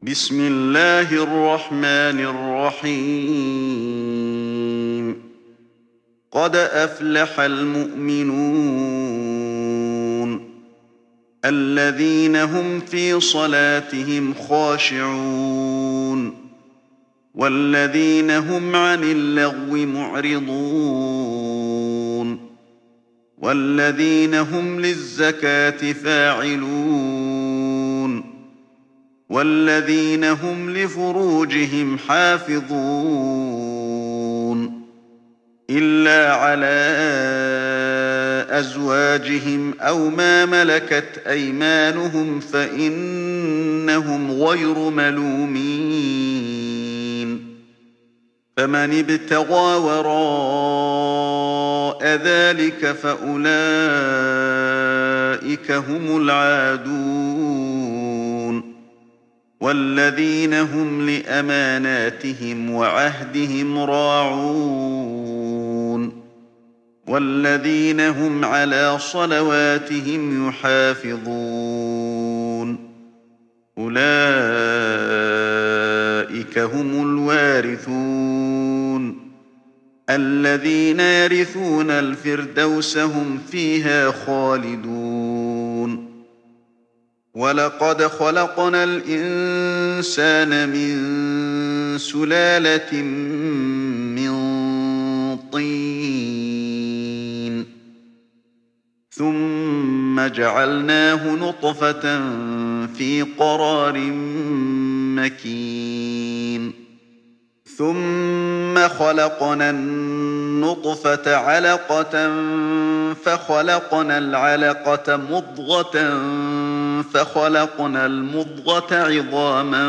بسم الله الرحمن الرحيم. قد أفلح المؤمنون الذين هم في صلاتهم خاشعون والذين هم عن اللغو معرضون والذين هم للزكاة فاعلون والذين هم لفروجهم حافظون إلا على أزواجهم أو ما ملكت أيمانهم فإنهم غير ملومين. فمن ابتغى وراء ذلك فأولئك هم العادون والذين هم لأماناتهم وعهدهم راعون والذين هم على صلواتهم يحافظون أولئك هم الوارثون الذين يرثون الفردوس هم فيها خالدون. ولقد خلقنا الإنسان من سلالة من طين ثم جعلناه نطفة في قرار مكين ثم خلقنا النطفة علقة فخلقنا العلقة مضغة فخلقنا المضغة عظاما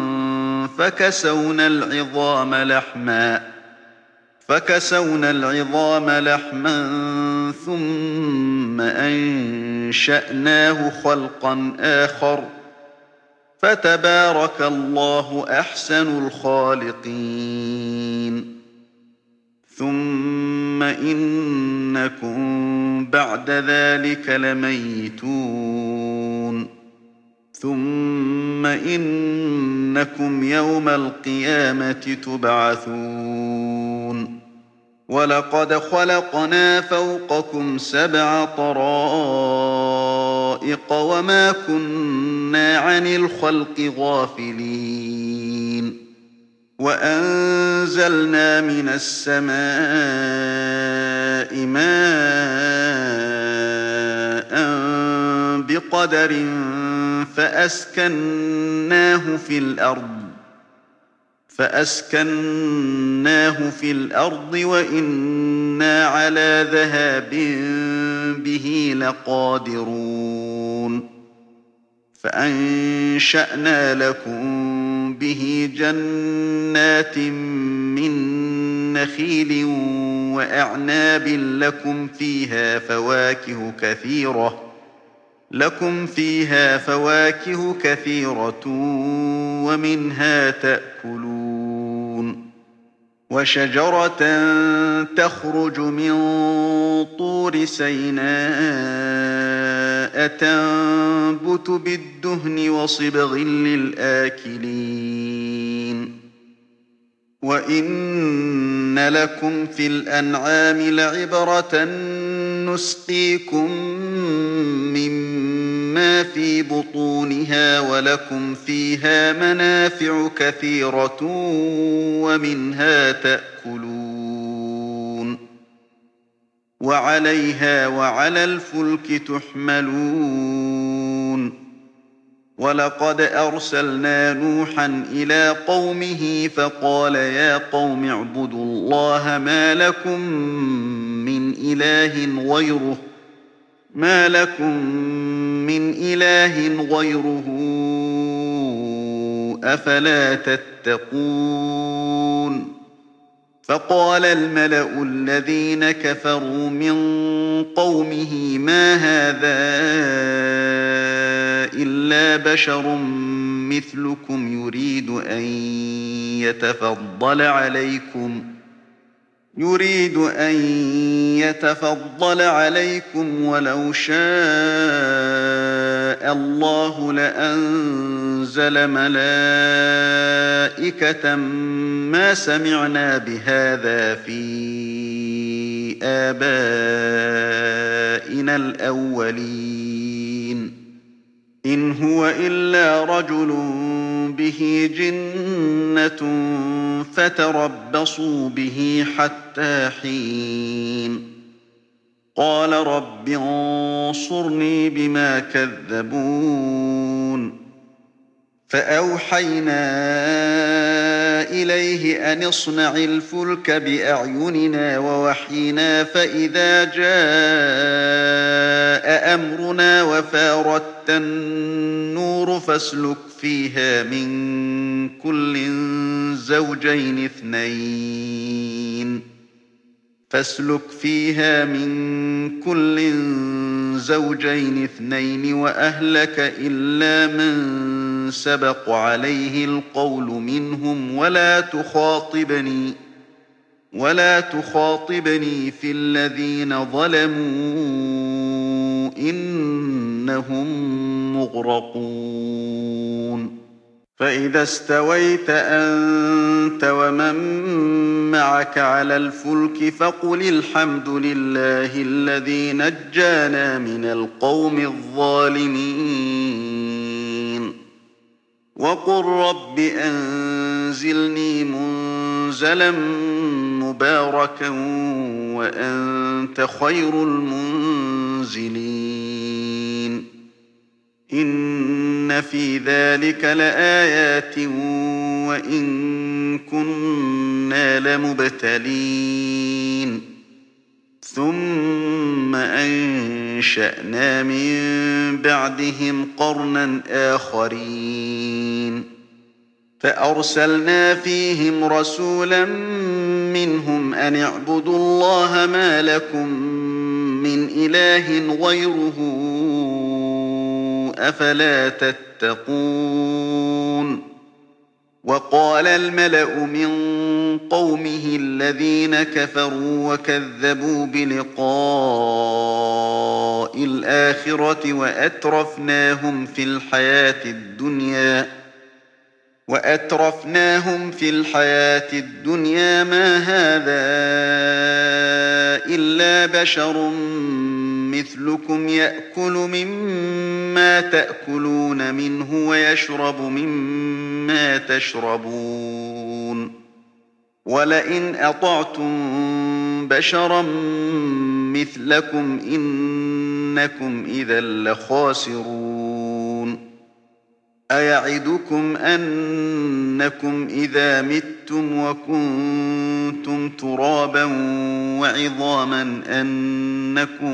فكسونا العظام لحما ثم أنشأناه خلقا آخر فتبارك الله أحسن الخالقين. ثم إنكم بعد ذلك لميتون ثم إنكم يوم القيامة تبعثون. ولقد خلقنا فوقكم 7 طرائق وما كنا عن الخلق غافلين. وأنزلنا من السماء ماء بقدر فأسكناه في الأرض وإنا على ذهاب به لقادرون. فأنشأنا لكم به جنات من نخيل وأعناب لكم فيها فواكه كثيرة ومنها تأكلون. وشجرة تخرج من طور سيناء تنبت بالدهن وصبغ للآكلين. وإن لكم في الأنعام لعبرة نسقيكم مما في بطونها ولكم فيها منافع كثيرة ومنها تأكلون وعليها وعلى الفلك تحملون. ولقد أرسلنا نوحا إلى قومه فقال يا قوم اعبدوا الله ما لكم من إله غيره أفلا تتقون. فقال الملأ الذين كفروا من قومه ما هذا إلا بشر مثلكم يريد أن يتفضل عليكم ولو شاء الله لأنزل أنزل ملائكة ما سمعنا بهذا في آبائنا الأولين إن هو إلا رجل به جنة فتربصوا به حتى حين قال رب انصرني بما كذبون فأوحينا إليه أن اصنع الفلك بأعيننا ووحينا فإذا جاء أمرنا وفاردت النور فاسلك فيها من كل زوجين اثنين وأهلك إلا من سبق عليه القول منهم ولا تخاطبني في الذين ظلموا إنهم مغرقون فإذا استويت أنت ومن معك على الفلك فقل الحمد لله الذي نجانا من القوم الظالمين وقل رب أنزلني منزلا مباركا وأنت خير المنزلين إن في ذلك لآيات وإن كنا لمبتلين ثم أنشأنا من بعدهم قرنا آخرين فأرسلنا فيهم رسولا منهم أن اعبدوا الله ما لكم من إله غيره أفلا تتقون وقال الملأ من قومه الذين كفروا وكذبوا بلقاء الآخرة وأترفناهم في الحياة الدنيا ما هذا إلا بشر مثلكم يأكل مما تأكلون منه ويشرب مما تشربون ولئن أطعتم بشرا مثلكم إنكم إذا لخاسرون أيعدكم أنكم إذا متم وكنتم ترابا وعظاما أنكم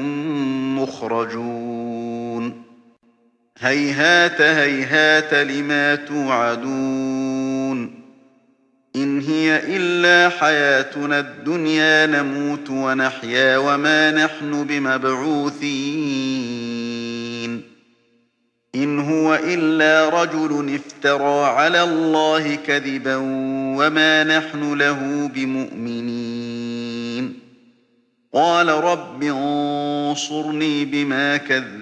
مخرجون هيهات هيهات لما توعدون إن هي إلا حياتنا الدنيا نموت ونحيا وما نحن بمبعوثين إن هو إلا رجل افترى على الله كذبا وما نحن له بمؤمنين قال رب انصرني بما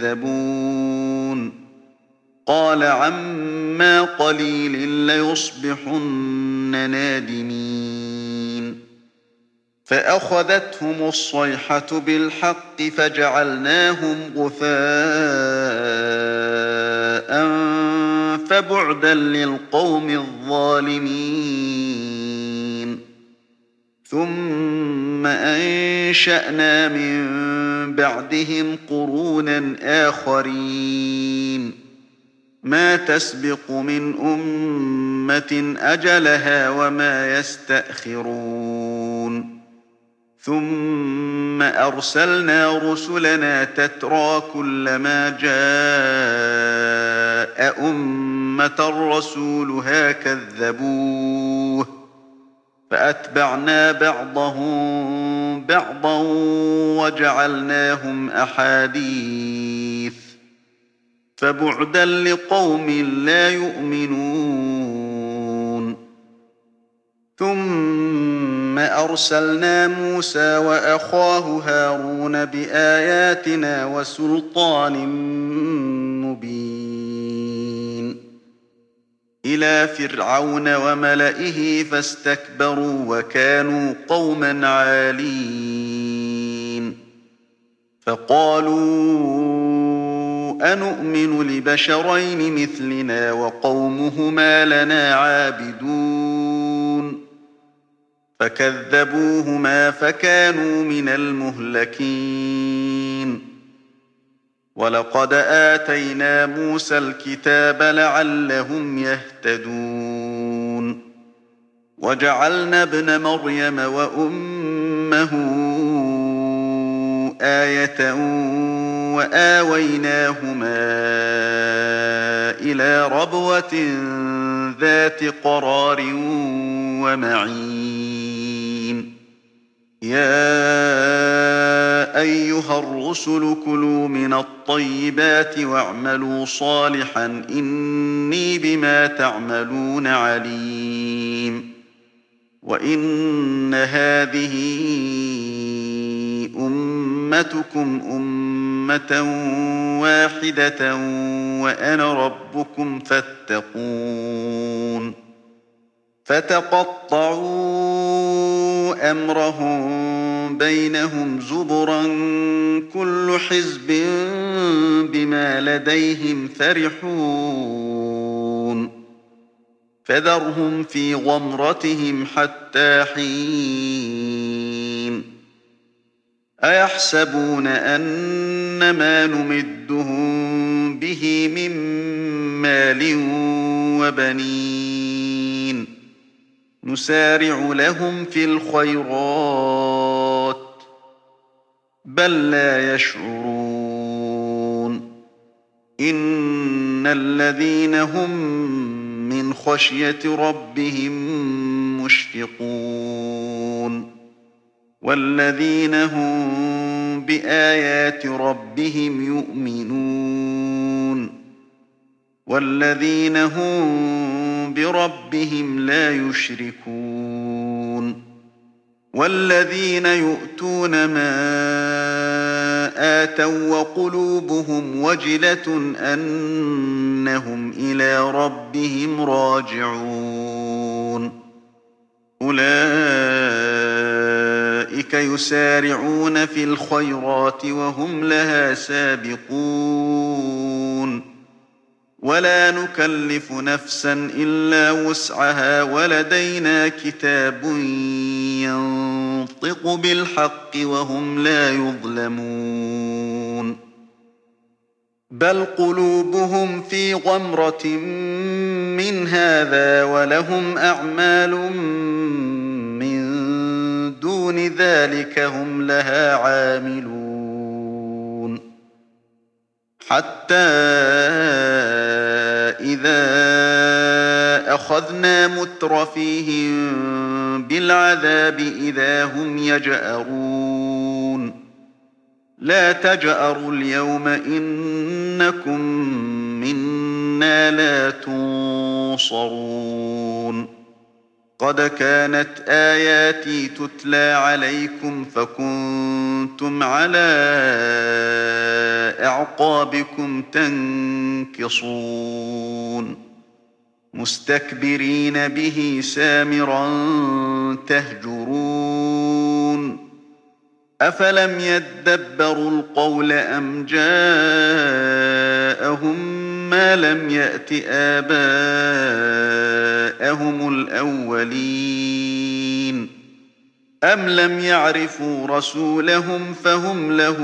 كذبون قال عما قليل ليصبحن نادمين فأخذتهم الصيحة بالحق فجعلناهم غثاء فبعدا للقوم الظالمين ثم أنشأنا من بعدهم قرونا آخرين ما تسبق من أمة أجلها وما يستأخرون ثم أرسلنا رسلنا تترى كلما جاء أمة رسولها كذبوه فأتبعنا بعضهم بعضا وجعلناهم أحاديث فبعدا لقوم لا يؤمنون ثم أرسلنا موسى وأخاه هارون بآياتنا وسلطان مبين إلى فرعون وملئه فاستكبروا وكانوا قوما عالين فقالوا أنؤمن لبشرين مثلنا وقومهما لنا عابدون فكذبوهما فكانوا من المهلكين ولقد آتينا موسى الكتاب لعلهم يهتدون وجعلنا ابن مريم وأمه آية وآويناهما إلى ربوة ذات قرار ومعين يا أيها الرسل كلوا من الطيبات واعملوا صالحا إني بما تعملون عليم وإن هذه أمتكم أمة واحدة وأنا ربكم فاتقون فتقطعوا أمرهم بينهم زبرا كل حزب بما لديهم فرحون فذرهم في غمرتهم حتى حين أيحسبون أن ما نمدهم به من مال وبنين نسارع لهم في الخيرات بل لا يشعرون إن الذين هم من خشية ربهم مشفقون والذين هم بآيات ربهم يؤمنون والذين هم بربهم لا يشركون والذين يؤتون ما آتوا وقلوبهم وجلة أنهم إلى ربهم راجعون أولئك يسارعون في الخيرات وهم لها سابقون ولا نكلف نفسا إلا وسعها ولدينا كتاب ينطق بالحق وهم لا يظلمون بل قلوبهم في غمرة من هذا ولهم أعمال من دون ذلك هم لها عاملون حتى إذا أخذنا مترفيهم بالعذاب إذا هم يجأرون لا تجأروا اليوم إنكم منا لا تنصرون قد كانت آياتي تتلى عليكم فكنتم على أعقابكم تنكصون مستكبرين به سامرا تهجرون أفلم يدبروا القول أم جاءهم ما لم يأت آباءهم الأولين أم لم يعرفوا رسولهم فهم له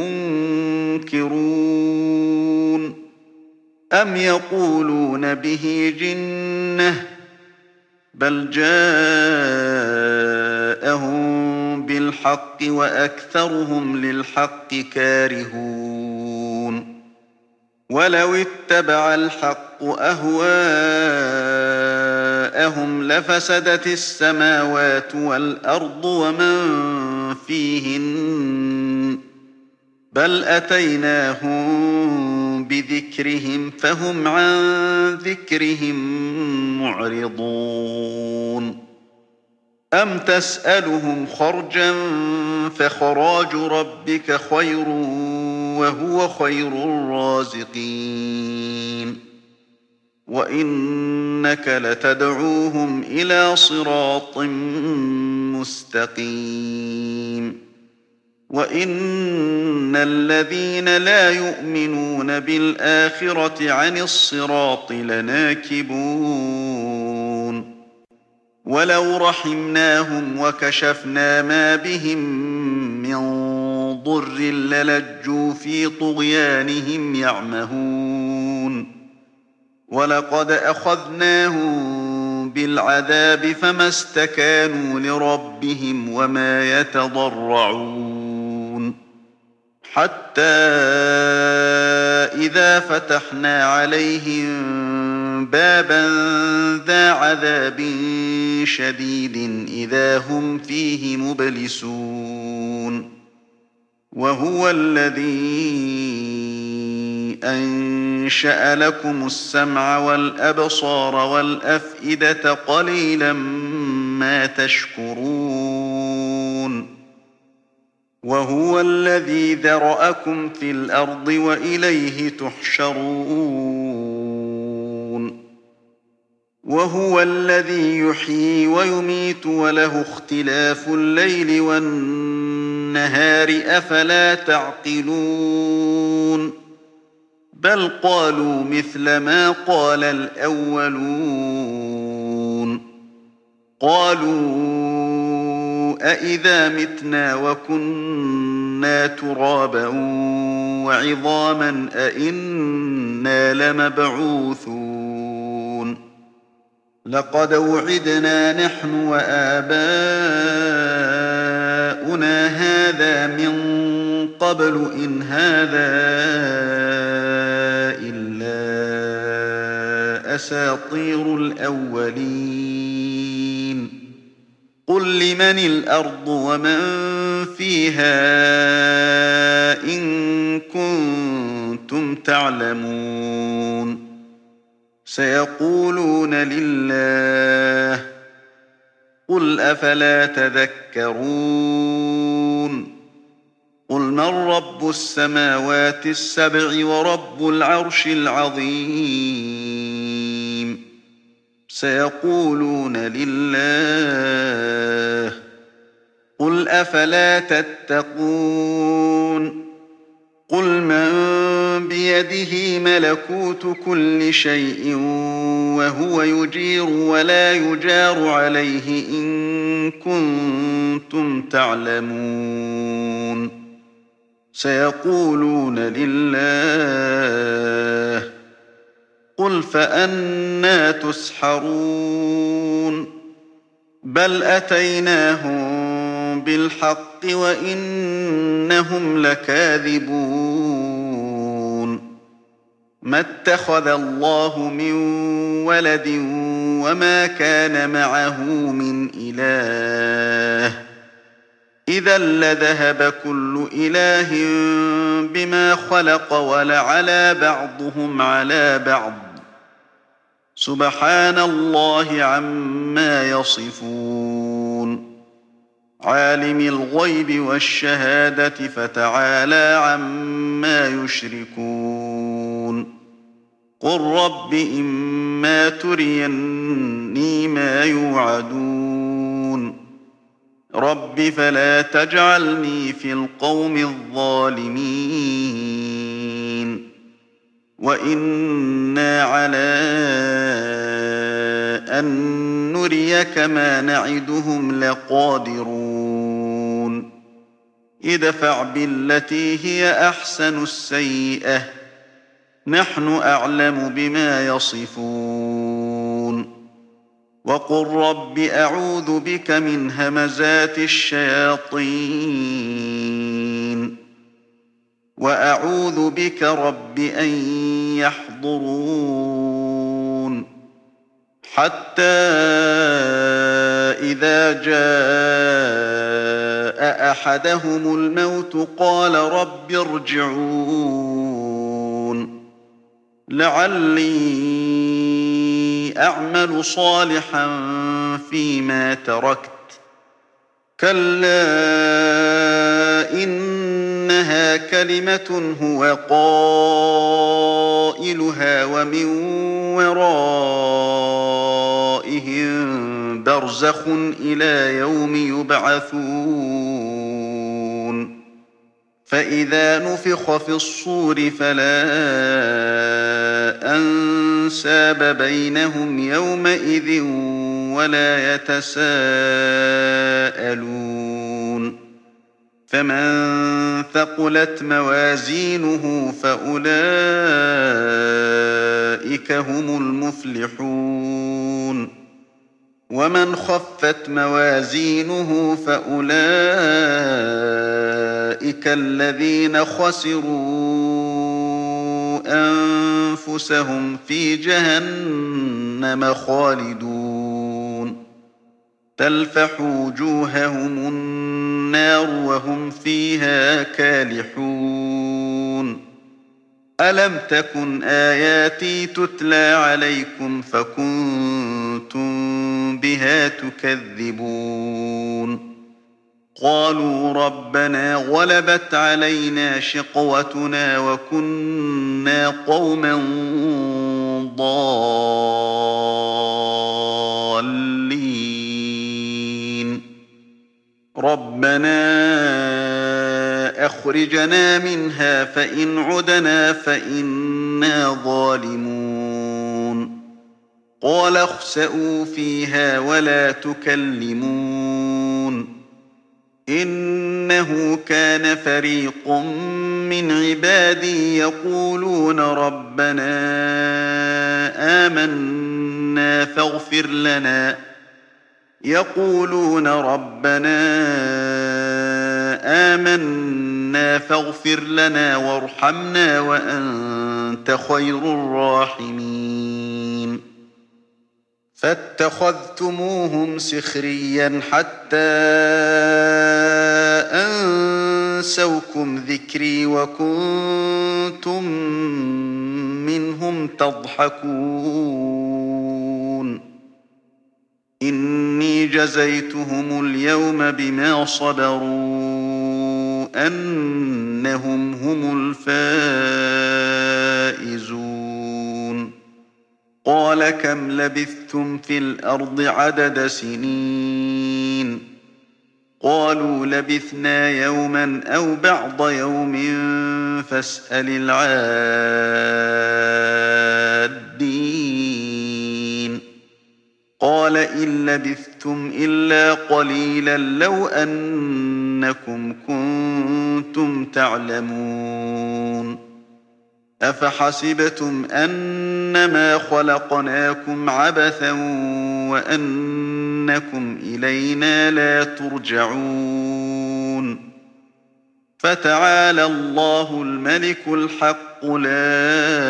منكرون أم يقولون به جنة بل جاءهم بالحق وأكثرهم للحق كارهون ولو اتبع الحق أهواءهم لفسدت السماوات والأرض ومن فيهن بل أتيناهم بذكرهم فهم عن ذكرهم معرضون أم تسألهم خرجا فخراج ربك خير وهو خير الرازقين وإنك لتدعوهم إلى صراط مستقيم وإن الذين لا يؤمنون بالآخرة عن الصراط لناكبون ولو رحمناهم وكشفنا ما بهم من ضر للجوا في طغيانهم يعمهون ولقد أخذناهم بالعذاب فما استكانوا لربهم وما يتضرعون حتى إذا فتحنا عليهم بابا ذا عذاب شديد إذا هم فيه مبلسون وهو الذي أنشأ لكم السمع والأبصار والأفئدة قليلا ما تشكرون وهو الذي ذرأكم في الأرض وإليه تحشرون وهو الذي يحيي ويميت وله اختلاف الليل والنهار أفلا تعقلون بل قالوا مثل ما قال الأولون قالوا أإذا متنا وكنا ترابا وعظاما أإنا لمبعوثون لقد وعدنا نحن وآباؤنا هذا من قبل إن هذا إلا أساطير الأولين قل لمن الأرض ومن فيها إن كنتم تعلمون سيقولون لله قل أفلا تذكرون قل من رب السماوات السبع ورب العرش العظيم سيقولون لله قل أفلا تتقون قل من بيده ملكوت كل شيء وهو يجير ولا يجار عليه إن كنتم تعلمون سيقولون لله قل فأنى تسحرون بل أتيناهم بالحق وإنهم لكاذبون ما اتخذ الله من ولد وما كان معه من إله إذا لذهب كل إله بما خلق ولعلى بعضهم على بعض سبحان الله عما يصفون عالم الغيب والشهادة فتعالى عما يشركون قل رب إما تريني ما يوعدون رب فلا تجعلني في القوم الظالمين وإنا على أن نريك ما نعدهم لقادرون ادفع بالتي هي أحسن السيئة نحن أعلم بما يصفون وقل رب أعوذ بك من همزات الشياطين وأعوذ بك رب أن يحضرون حتى إذا جاء أحدهم الموت قال رب ارجعون لعلي أعمل صالحا فيما تركت كلا إنها إنها كلمة هو قائلها ومن ورائهم برزخ إلى يوم يبعثون فإذا نفخ في الصور فلا أنساب بينهم يومئذ ولا يتساءلون فمن ثقلت موازينه فأولئك هم المفلحون ومن خفت موازينه فأولئك الذين خسروا أنفسهم في جهنم خالدون تلفح وجوههم النار وهم فيها كالحون ألم تكن آياتي تتلى عليكم فكنتم بها تكذبون قالوا ربنا غلبت علينا شقوتنا وكنا قوما ضالين ربنا أخرجنا منها فإن عدنا فإنا ظالمون قال اخسئوا فيها ولا تكلمون إنه كان فريق من عبادي يقولون ربنا آمنا فاغفر لنا وارحمنا وأنت خير الراحمين فاتخذتموهم سخريا حتى أنسوكم ذكري وكنتم منهم تضحكون إني جزيتهم اليوم بما صبروا أنهم هم الفائزون قال كم لبثتم في الأرض عدد سنين قالوا لبثنا يوما أو بعض يوم فاسأل العادين قال إن لبثتم إلا قليلا لو أنكم كنتم تعلمون أفحسبتم أنما خلقناكم عبثا وأنكم إلينا لا ترجعون فتعالى الله الملك الحق لا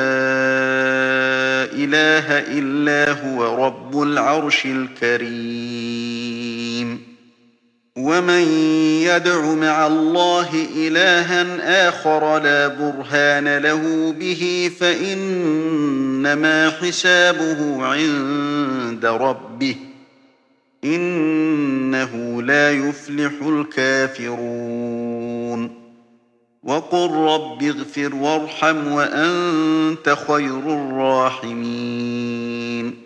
إله إلا هو رب العرش الكريم ومن يدع مع الله إلها آخر لا برهان له به فإنما حسابه عند ربه إنه لا يفلح الكافرون وقل رب اغفر وارحم وأنت خير الراحمين